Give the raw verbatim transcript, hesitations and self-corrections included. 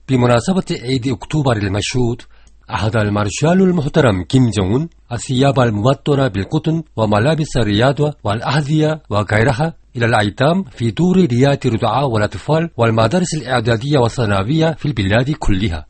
بمناسبة عيد أكتوبر المشهود، أحد المارشال المحترم كيم جونغ أون الثياب المبطنة بالقطن وملابس الرياضة والأحذية وغيرها إلى الأيتام في دور رعاية الرضعاء والأطفال والمدارس الإعدادية والثانوية في البلاد كلها.